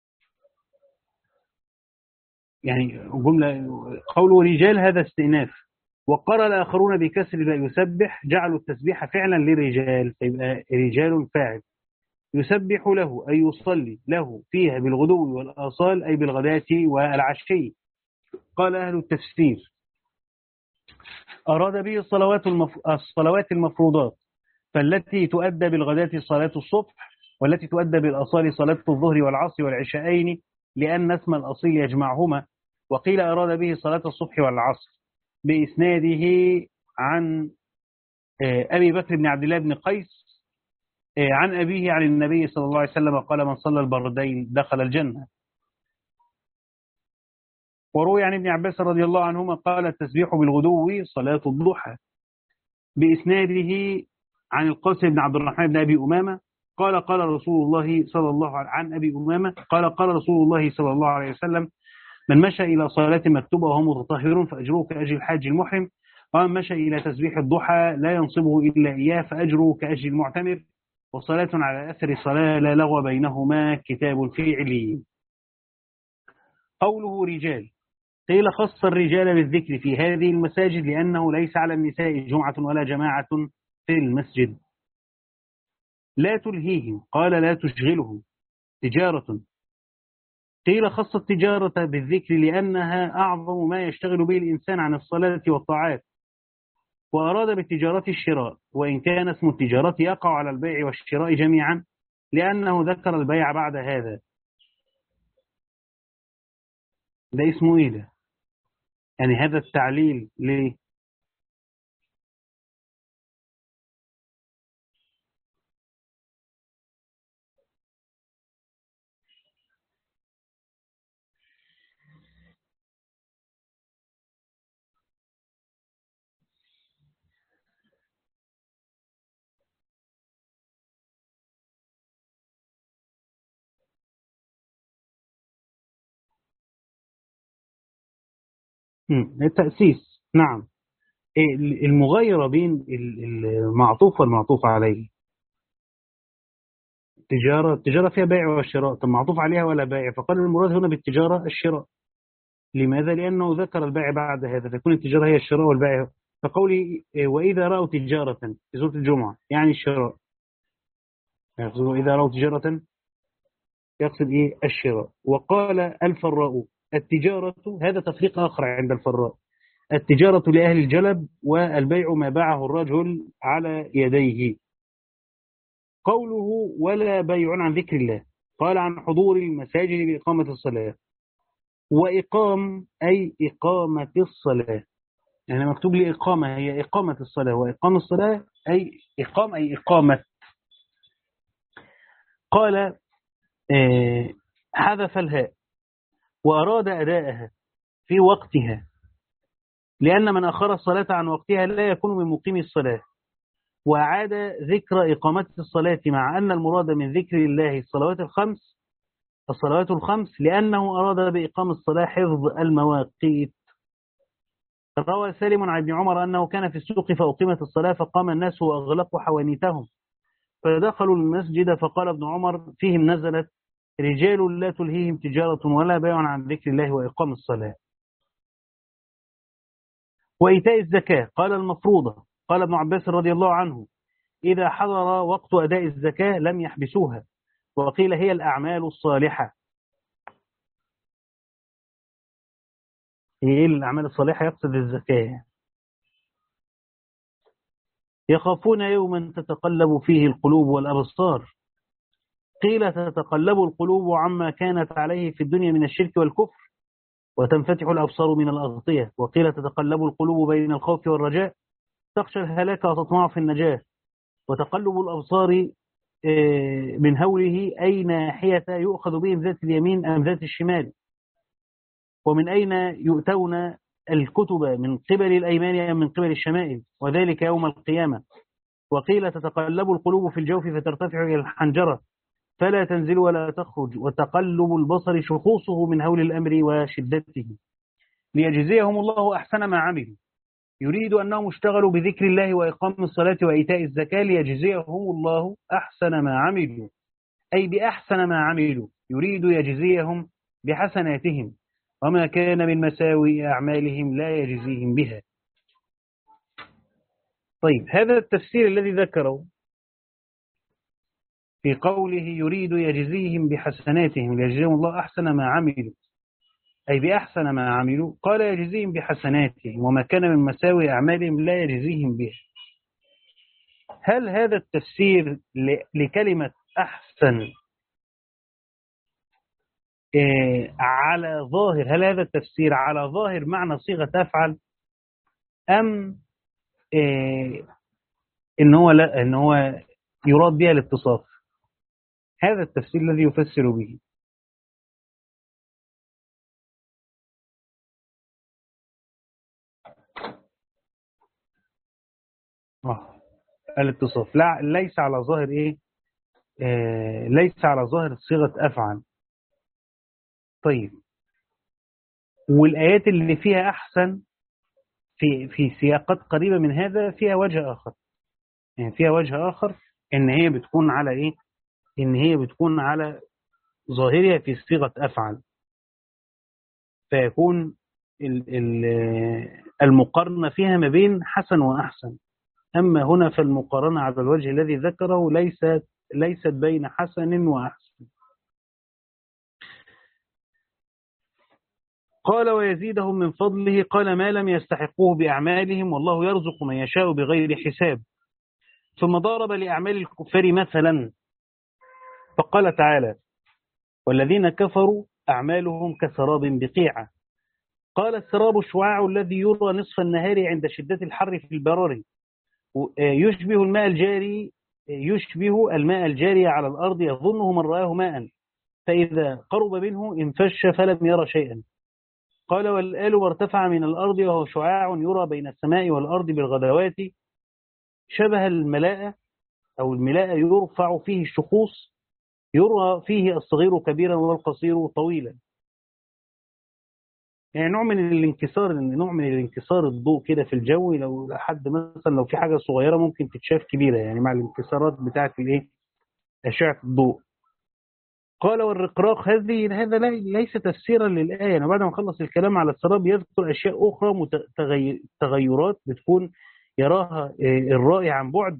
يعني جملة قوله رجال هذا استئناف. وقرأ الآخرون بكسر الباء يسبح، جعلوا التسبيح فعلا للرجال، فيبقى رجال فاعل. يسبح له أي يصلي له فيها بالغدو والآصال، أي بالغداة والعشي. قال أهل التفسير: أراد به الصلوات, المف... الصلوات المفروضات، فالتي تؤدى بالغداة صلاة الصبح، والتي تؤدى بالأصال صلاة الظهر والعصر والعشاءين، لأن اسم الأصيل يجمعهما. وقيل أراد به صلاة الصبح والعصر، بإسناده عن أبي بكر بن عبد الله بن قيس عن أبيه عن النبي صلى الله عليه وسلم قال: من صلى البردين دخل الجنة. وروي عن ابن عباس رضي الله عنهما قال: التسبيح بالغدو صلاة الضحى، بإسناده عن القاسم بن عبد الرحمن بن أبي أمامة قال: قال رسول الله صلى الله عليه عن أبي أمامة قال: قال رسول الله صلى الله عليه وسلم: من مشى إلى صلاة مكتوبة وهو متطهر فأجره كأجر الحاج المحرم، ومن مشى إلى تسبيح الضحى لا ينصبه إلا إياه فأجره كأجر المعتمر، وصلاة على أثر صلاة لا لغو بينهما كتاب في عليين. قوله رجال، قيل خص الرجال بالذكر في هذه المساجد لأنه ليس على النساء جمعة ولا جماعة في المسجد. لا تلهيهم، قال لا تشغلهم تجارة. قيل خص التجارة بالذكر لأنها أعظم ما يشتغل به الإنسان عن الصلاة والطاعات، وأراد بالتجارة الشراء، وإن كان اسم التجارة يقع على البيع والشراء جميعا لأنه ذكر البيع بعد هذا. ده اسمه إيه ده؟ يعني هذا التعليل ليه؟ مم. التأسيس، نعم. إيه المغايرة بين ال- المعطوف والمعطوف عليه؟ التجارة التجارة فيها بيع وشراء، طب معطوف عليها ولا بيع؟ فقال المراد هنا بالتجارة الشراء. لماذا؟ لأنه ذكر البيع بعد هذا، فيكون التجارة هي الشراء والبيع. فقولي إيه، وإذا رأوا تجارة في سورة الجمعة يعني الشراء، يقصد إذا رأوا تجارة يقصد إيه؟ الشراء. وقال الفراء التجارة، هذا تفريق آخر عند الفراء، التجارة لأهل الجلب والبيع ما باعه الرجل على يديه. قوله ولا بيع عن ذكر الله، قال عن حضور المساجد بإقامة الصلاة. وإقام أي إقامة الصلاة، يعني مكتوب لي إقامة، هي إقامة الصلاة، وإقام الصلاة أي إقام أي إقامة. قال آه، حذف الهاء وأراد أداءها في وقتها، لأن من أخر الصلاة عن وقتها لا يكون من مقيم الصلاة. وأعاد ذكر إقامة الصلاة مع أن المراد من ذكر الله الصلوات الخمس الصلوات الخمس لأنه أراد بإقام الصلاة حفظ المواقيت. روى سالم عن ابن عمر أنه كان في السوق فأقيمت الصلاة فقام الناس وأغلقوا حوانيتهم فدخلوا المسجد، فقال ابن عمر فيهم نزلت رجال لا تلهيهم تجارة ولا بيع عن ذكر الله وإقام الصلاة. وإيتاء الزكاة، قال المفروضة. قال ابن عباس رضي الله عنه إذا حضر وقت أداء الزكاة لم يحبسوها، وقيل هي الأعمال الصالحة. هي إيه الأعمال الصالحة؟ يقصد الزكاة. يخافون يوما تتقلب فيه القلوب والأبصار، قيل تتقلب القلوب عما كانت عليه في الدنيا من الشرك والكفر، وتنفتح الأبصار من الأغطية، وقيل تتقلب القلوب بين الخوف والرجاء، تخشى الهلاك وتطمع في النجاة. وتقلب الأبصار آه، من هوله أي ناحية يؤخذ بهم ذات اليمين أم ذات الشمال، ومن أين يؤتون الكتب من قبل الأيمان أم من قبل الشمائل، وذلك يوم القيامة. وقيل تتقلب القلوب في الجوف فترتفع إلى الحنجرة فلا تنزل ولا تخرج، وتقلب البصر شخوصه من هول الأمر وشدته، ليجزيهم الله أحسن ما عملوا. يريد أنهم اشتغلوا بذكر الله وإقام الصلاة وإيتاء الزكاة ليجزيهم الله أحسن ما عملوا، أي بأحسن ما عملوا، يريد يجزيهم بحسناتهم، وما كان من مساوي أعمالهم لا يجزيهم بها. طيب، هذا التفسير الذي ذكره في قوله يريد يجزيهم بحسناتهم ليجزيهم الله أحسن ما عملوا، أي بأحسن ما عملوا، قال يجزيهم بحسناتهم، وما كان من مساوي أعمالهم لا يجزيهم به. هل هذا التفسير لكلمة أحسن إيه على ظاهر، هل هذا التفسير على ظاهر معنى صيغة أفعل، أم إيه إن هو لا إن هو يراد بها الاتصاف؟ هذا التفسير الذي يفسر به. آه. الاتصاف لا، ليس على ظاهر إيه آه ليس على ظاهر صيغة أفعل. طيب، والآيات اللي فيها أحسن في في سياقات قريبة من هذا فيها وجه آخر، يعني فيها وجه آخر إن هي بتكون على إيه إن هي بتكون على ظاهرها في صيغة أفعل، فيكون ال- ال- المقارنة فيها ما بين حسن وأحسن. أما هنا فالمقارنة على الوجه الذي ذكره ليست ليست بين حسن وأحسن. قال ويزيدهم من فضله، قال ما لم يستحقوه بأعمالهم، والله يرزق من يشاء بغير حساب. ثم ضرب لأعمال الكفار مثلا فقال تعالى والذين كفروا أعمالهم كسراب بقيعة. قال السراب الشعاع الذي يرى نصف النهار عند شدة الحر في البراري، يشبه الماء الجاري يشبه الماء الجاري على الأرض، يظنه من رآه ماء، فإذا قرب منه انفش فلم يرى شيئا. قال والآل ما ارتفع من الأرض وهو شعاع يرى بين السماء والأرض بالغدوات، شبه الملاءة أو الملاءة يرفع فيه الشخوص، يرى فيه الصغير كبيرا والقصير طويلا. يعني نوع من الانكسار نوع من الانكسار الضوء كده في الجو، لو حد مثلا لو في حاجة صغيرة ممكن تتشاف كبيرة، يعني مع الانكسارات بتاعة الايه أشعة الضوء. قال والرقراق، هذه هذا ليس تفسيرا للآية. يعني بعد ما خلص الكلام على السراب يذكر أشياء أخرى متغير تغيرات بتكون يراها الرائي عن بعد،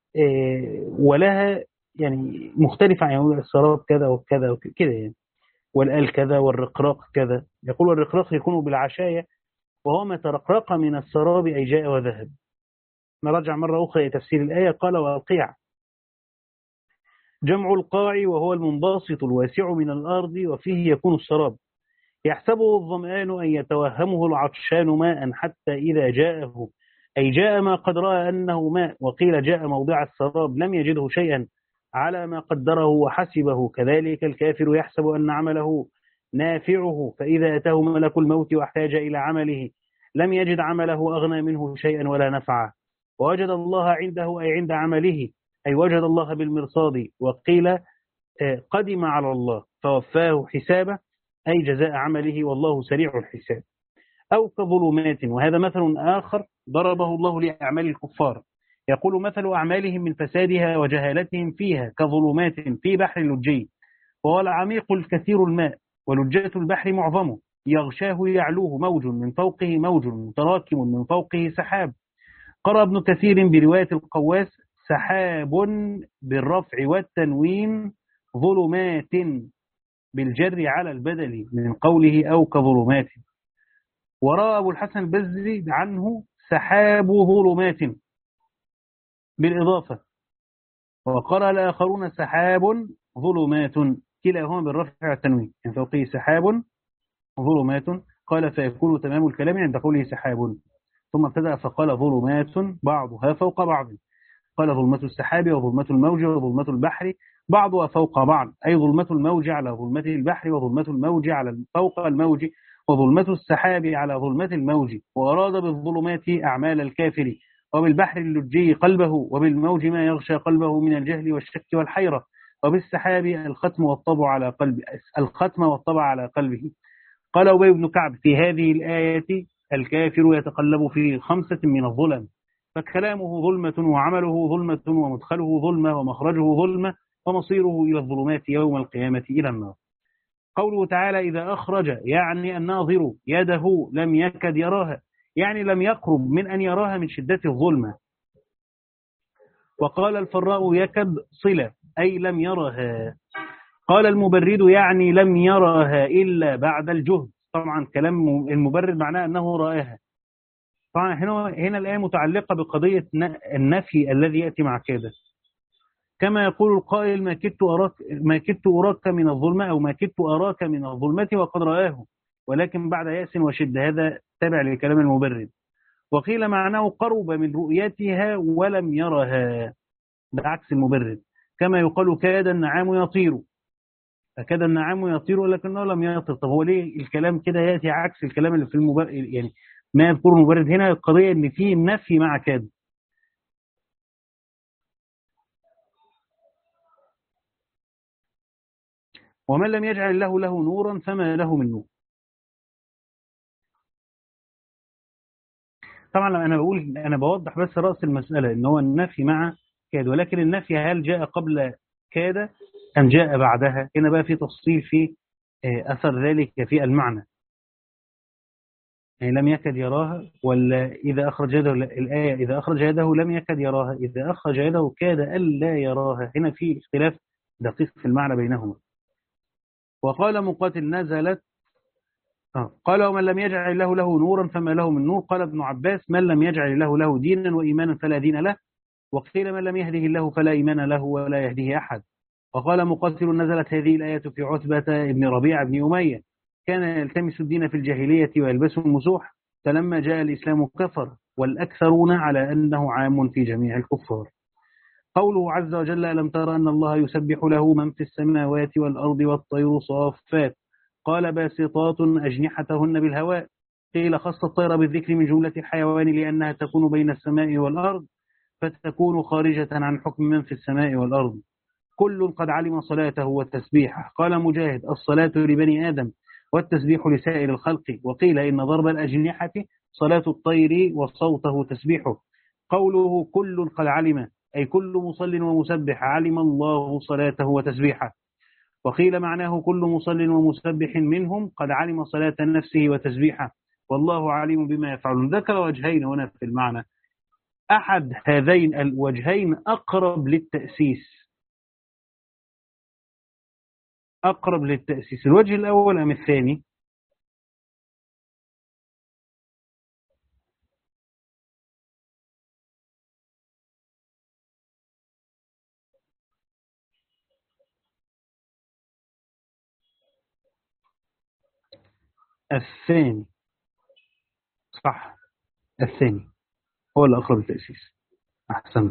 ولها يعني مختلفة عن يعني السراب كذا وكذا وكذا يعني، والآل كذا والرقراق كذا. يقول والرقراق يكون بالعشاية وهو ما ترقرق من السراب أي جاء وذهب. نرجع مرة أخرى إلى تفسير الآية. قال والقيع جمع القاع وهو المنبسط الواسع من الأرض وفيه يكون السراب، يحسبه الظمآن أن يتوهمه العطشان ماء حتى إذا جاءه أي جاء ما قد رأى أنه ماء، وقيل جاء موضع السراب لم يجده شيئا على ما قدره وحسبه. كذلك الكافر يحسب أن عمله نافعه، فإذا أتاه ملك الموت واحتاج إلى عمله لم يجد عمله أغنى منه شيئا ولا نفعه، ووجد الله عنده أي عند عمله أي وجد الله بالمرصاد. وقيل قدم على الله فوفاه حسابه أي جزاء عمله والله سريع الحساب. أو كظلمات، وهذا مثل آخر ضربه الله لأعمال الكفار. يقول مثل أعمالهم من فسادها وجهالتهم فيها كظلمات في بحر لجي، وهو العميق الكثير الماء ولجة البحر معظمه، يغشاه يعلوه موج من فوقه موج متراكم من فوقه سحاب. قرأ ابن كثير برواية القواس سحاب بالرفع والتنوين، ظلمات بالجر على البدل من قوله أو كظلمات. ورأى أبو الحسن البزي عنه سحاب ظلمات بالإضافة. وقرأ الآخرون سحاب ظلمات كلاهما بالرفع والتنوين من فوقه سحاب ظلمات. قال فيكون تمام الكلام عند قوله سحاب، ثم ابتدأ فقال ظلمات بعضها فوق بعض. قال ظلمة السحاب وظلمة الموج وظلمة البحر بعضها فوق بعض، أي ظلمة الموج على ظلمة البحر وظلمة الموج على فوق الموج وظلمة السحاب على ظلمة الموج. وأراد بالظلمات أعمال الكافر، وبالبحر اللجي قلبه، وبالموج ما يغشى قلبه من الجهل والشك والحيرة، وبالسحاب الختم والطبع على قلب الختم والطبع على قلبه. قال أبي بن كعب في هذه الآية الكافر يتقلب في خمسة من الظلم، فكلامه ظلمة وعمله ظلمة ومدخله ظلمة ومخرجه ظلمة ومصيره إلى الظلمات يوم القيامة إلى النار. قوله تعالى إذا أخرج يعني الناظر يده لم يكد يراها، يعني لم يقرب من أن يراها من شدة الظلمة. وقال الفراء يكد صلة أي لم يرها. قال المبرد يعني لم يرها إلا بعد الجهد. طبعا كلام المبرد معناه أنه رآها. طبعا هنا هنا الآية متعلقة بقضية النفي الذي يأتي مع كده، كما يقول القائل ما كدت أراك ما كدت أراك من الظلمة أو ما كدت أراك من الظلمة وقد رآه، ولكن بعد يأس وشد. هذا تابع لكلام المبرد. وقيل معناه قرب من رؤيتها ولم يرها، بعكس المبرد. كما يقال كاد النعام يطير، فكاد النعام يطير ولكنه لم يطر. طب هو ليه الكلام كده يأتي عكس الكلام اللي في المبرد؟ يعني ما يذكر المبرد هنا القضية ان فيه نفي مع كاد. ومن لم يجعل الله له نورا فما له من نور. طبعا لما انا بقول انا بوضح بس رأس المسألة ان هو النفي مع كاد، ولكن النفي هل جاء قبل كاد ام جاء بعدها؟ هنا بقى في تفصيل في اثر ذلك في المعنى. يعني لم يكد يراها، ولا إذا أخرج يده الآية إذا أخرج يده لم يكد يراها، إذا أخرج يده كاد ألا يراها. هنا في اختلاف دقيق في المعنى بينهما. وقال مقاتل نزلت آه. قال ومن لم يجعل الله له نورا فما له من نور. قال ابن عباس من لم يجعل الله له دينا وإيمانا فلا دين له. وقيل من لم يهده الله فلا إيمان له ولا يهديه أحد. وقال مقاتل نزلت هذه الآية في عتبة ابن ربيعة بن أمية، كان يلتمس الدين في الجاهلية ويلبس المسوح، فلما جاء الإسلام كفر، والأكثرون على أنه عام في جميع الكفار. قوله عز وجل ألم تر أن الله يسبح له من في السماوات والأرض والطير صافات قال باسطات أجنحتهن بالهواء. قيل خص الطير بالذكر من جملة الحيوان لأنها تكون بين السماء والأرض، فتكون خارجة عن حكم من في السماء والأرض. كل قد علم صلاته والتسبيح. قال مجاهد الصلاة لبني آدم والتسبيح لسائر الخلق. وقيل إن ضرب الأجنحة صلاة الطير وصوته تسبيحه. قوله كل قد علم أي كل مصل ومسبح علم الله صلاته وتسبيحه. وقيل معناه كل مصل ومسبح منهم قد علم صلاة نفسه وتسبيحه، والله عليم بما يفعلون. ذكر وجهين هنا في المعنى، أحد هذين الوجهين أقرب للتأسيس أقرب للتأسيس الوجه الأول أم الثاني؟ الثاني صح، الثاني هو الأقرب للتأسيس. أحسنت.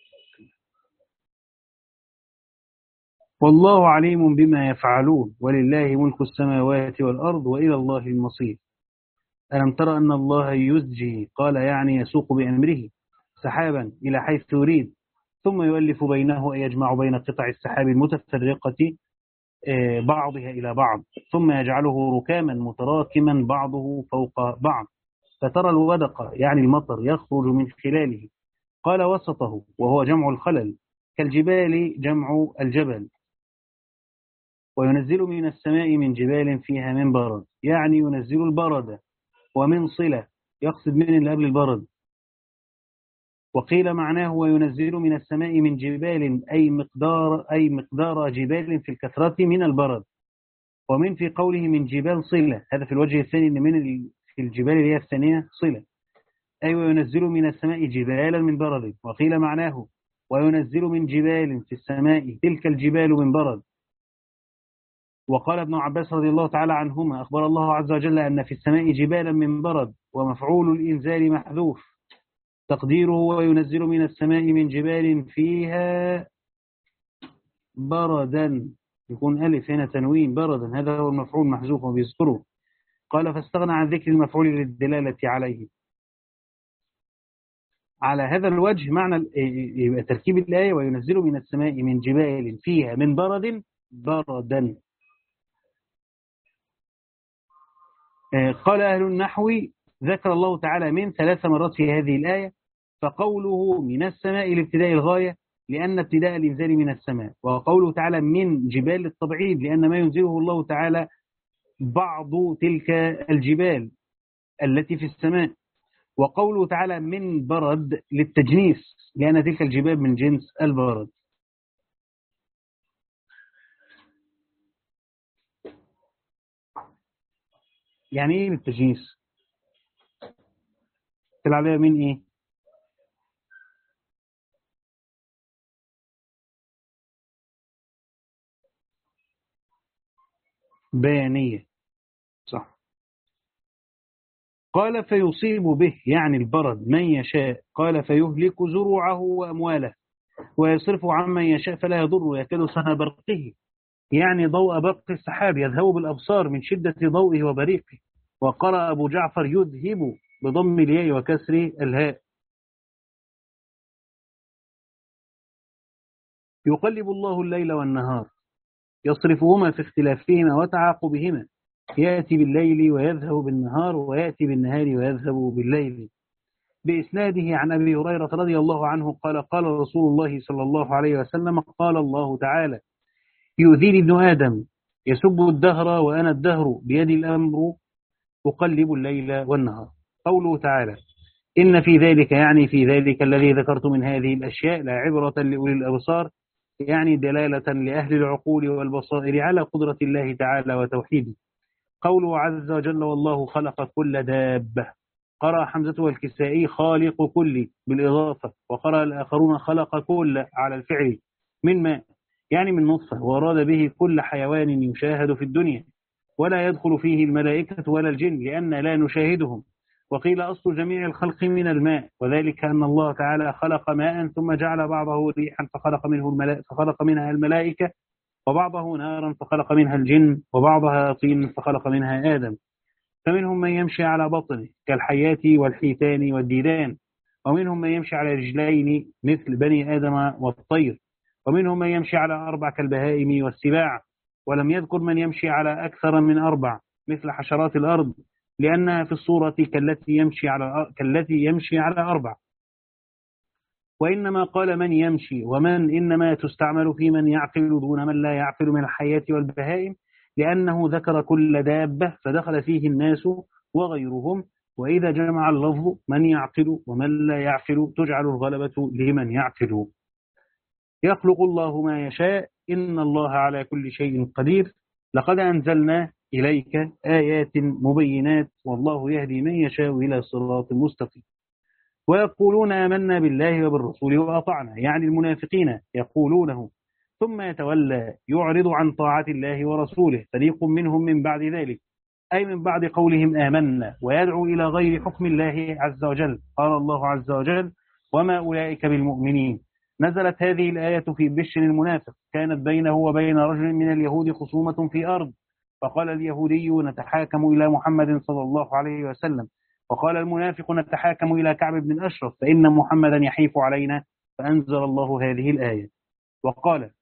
والله عليم بما يفعلون ولله ملك السماوات والأرض وإلى الله المصير. ألم ترى أن الله يزجي قال يعني يسوق بأمره سحابا إلى حيث يريد ثم يؤلف بينه أي يجمع بين قطع السحاب المتفرقة بعضها إلى بعض ثم يجعله ركاما متراكما بعضه فوق بعض فترى الودق يعني المطر يخرج من خلاله. قال وسطه وهو جمع الخلل كالجبال جمع الجبل. وينزل من السماء من جبال فيها من برد يعني ينزل البرد. ومن صلة يقصد من اللي قبل البرد. وقيل معناه وينزل من السماء من جبال أي مقدار أي مقدار جبال في الكثرة من البرد. ومن في قوله من جبال صلة، هذا في الوجه الثاني إن من في الجبال اللي هي الثانية صلة، أي وينزل من السماء جبالا من برد. وقيل معناه وينزل من جبال في السماء تلك الجبال من برد. وقال ابن عباس رضي الله تعالى عنهما أخبر الله عز وجل أن في السماء جبالا من برد ومفعول الإنزال محذوف تقديره وينزل من السماء من جبال فيها بردا، يكون ألف هنا تنوين بردا، هذا هو المفعول محذوف وبيذكره. قال فاستغنى عن ذكر المفعول للدلالة عليه. على هذا الوجه معنى يبقى تركيب الآية وينزل من السماء من جبال فيها من برد بردا. قال أهل النحو ذكر الله تعالى من ثلاث مرات في هذه الآية، فقوله من السماء لابتداء الغاية لأن ابتداء الإنزال من السماء، وقوله تعالى من جبال التبعيد لأن ما ينزله الله تعالى بعض تلك الجبال التي في السماء، وقوله تعالى من برد للتجنيس لأن تلك الجبال من جنس البرد. يعني ايه بالتجنيس؟ تلعب عليها من ايه؟ بيانية صح. قال فيصيب به يعني البرد من يشاء. قال فيهلك زروعه وأمواله ويصرف عمن يشاء فلا يضر يكاد سنة برقه يعني ضوء برق السحاب يذهب بالأبصار من شدة ضوئه وبريقه. وقرأ أبو جعفر يذهب بضم الياء وكسر الهاء. يقلب الله الليل والنهار يصرفهما في اختلافهما وتعاقبهما يأتي بالليل ويذهب بالنهار ويأتي بالنهار ويذهب بالليل. بإسناده عن أبي هريرة رضي الله عنه قال قال رسول الله صلى الله عليه وسلم قال الله تعالى يؤذيني ابن آدم يسب الدهر وأنا الدهر بيدي الأمر أقلب الليل والنهار. قوله تعالى إن في ذلك، يعني في ذلك الذي ذكرت من هذه الأشياء، لا عبرة لأولي الأبصار، يعني دلالة لأهل العقول والبصائر على قدرة الله تعالى وتوحيده. قوله عز وجل والله خلق كل دابة، قرأ حمزة والكسائي خالق كل بالإضافة، وقرأ الآخرون خلق كل على الفعل من ماء، يعني من نطفة، وأراد به كل حيوان يشاهد في الدنيا ولا يدخل فيه الملائكة ولا الجن لأن لا نشاهدهم. وقيل أصل جميع الخلق من الماء، وذلك أن الله تعالى خلق ماء ثم جعل بعضه ريحا فخلق منه الملائكة فخلق منها الملائكة، وبعضه نارا فخلق منها الجن، وبعضها طين فخلق منها آدم. فمنهم من يمشي على بطنه كالحيات والحيتان والديدان، ومنهم من يمشي على رجلين مثل بني آدم والطير، ومنهم من يمشي على أربع كالبهائم والسباع، ولم يذكر من يمشي على أكثر من أربع مثل حشرات الأرض، لأنها في الصورة كالتي يمشي على كالتي يمشي على أربع. وإنما قال من يمشي، ومن إنما تستعمل في من يعقل دون من لا يعقل من الحياة والبهائم، لأنه ذكر كل دابة فدخل فيه الناس وغيرهم. وإذا جمع اللفظ من يعقل ومن لا يعقل تجعل الغلبة لمن يعقل. يخلق الله ما يشاء إن الله على كل شيء قدير. لقد أنزلنا إليك آيات مبينات والله يهدي من يشاء إلى صراط مستقيم. ويقولون آمنا بالله وبالرسول وأطعنا، يعني المنافقين يقولونه ثم يتولى يعرض عن طاعة الله ورسوله فريق منهم من بعد ذلك، أي من بعد قولهم آمنا، ويدعو إلى غير حكم الله عز وجل. قال الله عز وجل وما أولئك بالمؤمنين. نزلت هذه الآية في بشر المنافق، كانت بينه وبين رجل من اليهود خصومة في أرض، فقال اليهودي نتحاكم إلى محمد صلى الله عليه وسلم، وقال المنافق نتحاكم إلى كعب بن أشرف فإن محمدا يحيف علينا، فأنزل الله هذه الآية. وقال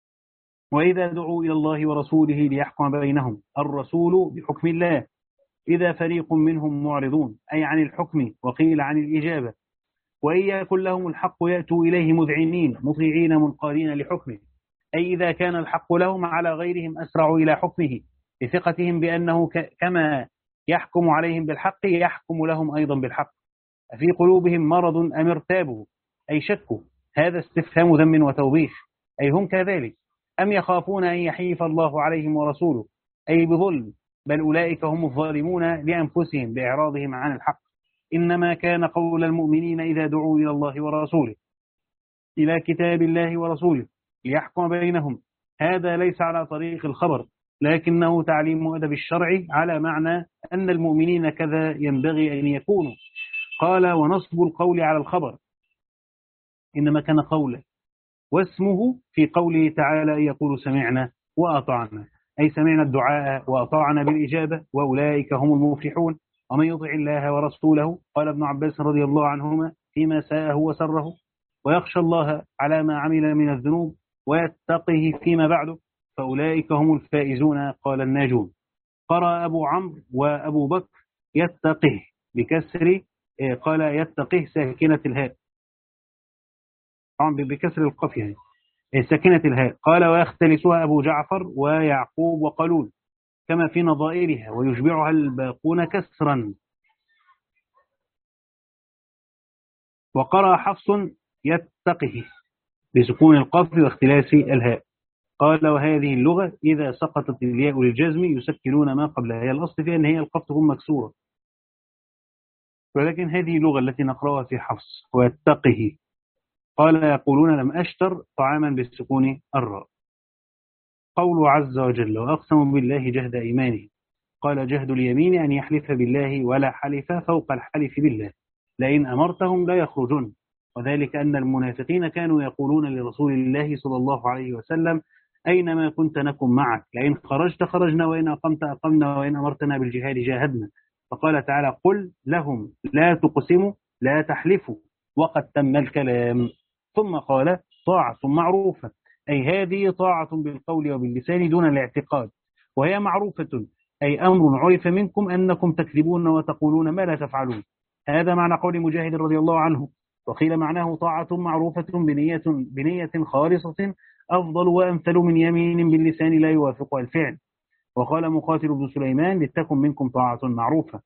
وإذا دعوا إلى الله ورسوله ليحكم بينهم، الرسول بحكم الله، إذا فريق منهم معرضون، أي عن الحكم، وقيل عن الإجابة. وإن يكن لهم الحق يأتوا إليه مذعنين مطيعين منقادين لحكمه، أي إذا كان الحق لهم على غيرهم أسرعوا إلى حكمه بثقتهم بأنه كما يحكم عليهم بالحق يحكم لهم أيضا بالحق. أفي قلوبهم مرض أم ارتابوا، أي شكوا، هذا استفهام ذم وتوبيخ، أي هم كذلك، أم يخافون أن يحيف الله عليهم ورسوله، أي بظلم، بل أولئك هم الظالمون لأنفسهم بإعراضهم عن الحق. إنما كان قول المؤمنين إذا دعوا إلى الله ورسوله إلى كتاب الله ورسوله ليحكم بينهم، هذا ليس على طريق الخبر، لكنه تعليم أدب الشرع على معنى أن المؤمنين كذا ينبغي أن يكونوا. قال ونصب القول على الخبر إنما كان قولا، واسمه في قوله تعالى يقول سمعنا وأطعنا، أي سمعنا الدعاء وأطعنا بالإجابة، وأولئك هم المفلحون. ومن يطع الله ورسوله، قال ابن عباس رضي الله عنهما فيما ساءه وسره، ويخشى الله على ما عمل من الذنوب ويتقه فيما بعده، فأولئك هم الفائزون. قال الناجون. قرأ أبو عمرو وأبو بكر يتقه بكسر، قال يتقه ساكنة الهاء، طبعا بكسر القاف يعني ساكنة الهاء. قال ويختلسها أبو جعفر ويعقوب وقالون كما في نظائرها، ويشبعها الباقون كسرا. وقرأ حفص يتقه بسكون القاف واختلاس الهاء. قال وهذه اللغة إذا سقطت الياء للجزم يسكنون ما قبلها، هي الأصل فيها أن هي القاف تكون مكسورة، ولكن هذه اللغة التي نقرأها في حفص ويتقه. قال يقولون لم أشتر طعاما بالسكون الراء. قول عز وجل وأقسم بالله جهد إيمانه، قال جهد اليمين أن يحلف بالله ولا حلف فوق الحلف بالله لئن أمرتهم لا يخرجون، وذلك أن المنافقين كانوا يقولون لرسول الله صلى الله عليه وسلم أينما كنت نكن معك، لئن خرجت خرجنا وإن أقمت أقمنا وإن أمرتنا بالجهاد جاهدنا. فقال تعالى قل لهم لا تقسموا لا تحلفوا وقد تم الكلام. ثم قال طاعة معروفة، أي هذه طاعة بالقول وباللسان دون الاعتقاد، وهي معروفة أي أمر عرف منكم أنكم تكذبون وتقولون ما لا تفعلون. هذا معنى قول مجاهد رضي الله عنه. وقيل معناه طاعة معروفة بنية, بنية خالصة أفضل وأمثل من يمين باللسان لا يوافقها الفعل. وقال مقاتل بن سليمان لتكن منكم طاعة معروفة.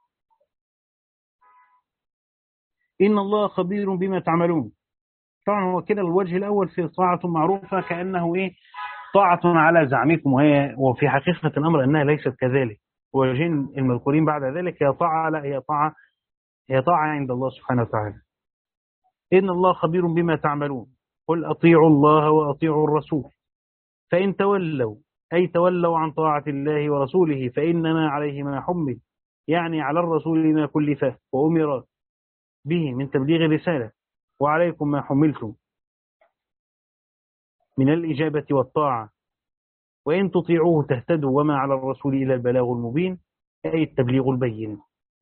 إن الله خبير بما تعملون. طبعا هو كده الوجه الأول في طاعة معروفة كأنه إيه طاعة على زعمكم، وهي وفي حقيقة الأمر أنها ليست كذلك. وجين المذكورين بعد ذلك هي طاعة، لا هي طاعة هي طاعة عند الله سبحانه وتعالى. إن الله خبير بما تعملون. قل أطيعوا الله وأطيعوا الرسول فإن تولوا، أي تولوا عن طاعة الله ورسوله، فإنما عليه ما حمل، يعني على الرسول ما كلف وأمر به من تبليغ الرسالة، وعليكم ما حملتم من الإجابة والطاعة، وإن تطيعوه تهتدوا، وما على الرسول إلى البلاغ المبين، أي التبليغ البين.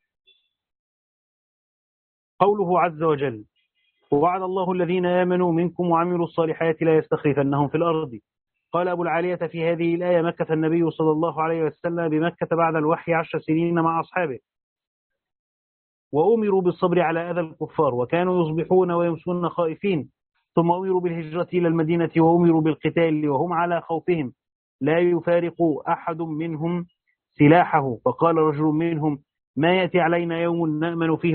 قوله عز وجل: ووعد الله الذين آمنوا منكم وعملوا الصالحات لا يستخلفنهم في الأرض. قال أبو العالية في هذه الآية: مكث النبي صلى الله عليه وسلم بمكة بعد الوحي عشر سنين مع أصحابه، وأمروا بالصبر على أذى الكفار، وكانوا يصبحون ويمسون خائفين، ثم أمروا بالهجرة إلى المدينة وأمروا بالقتال وهم على خوفهم، لا يفارق أحد منهم سلاحه. فقال رجل منهم: ما يأتي علينا يوم نأمن فيه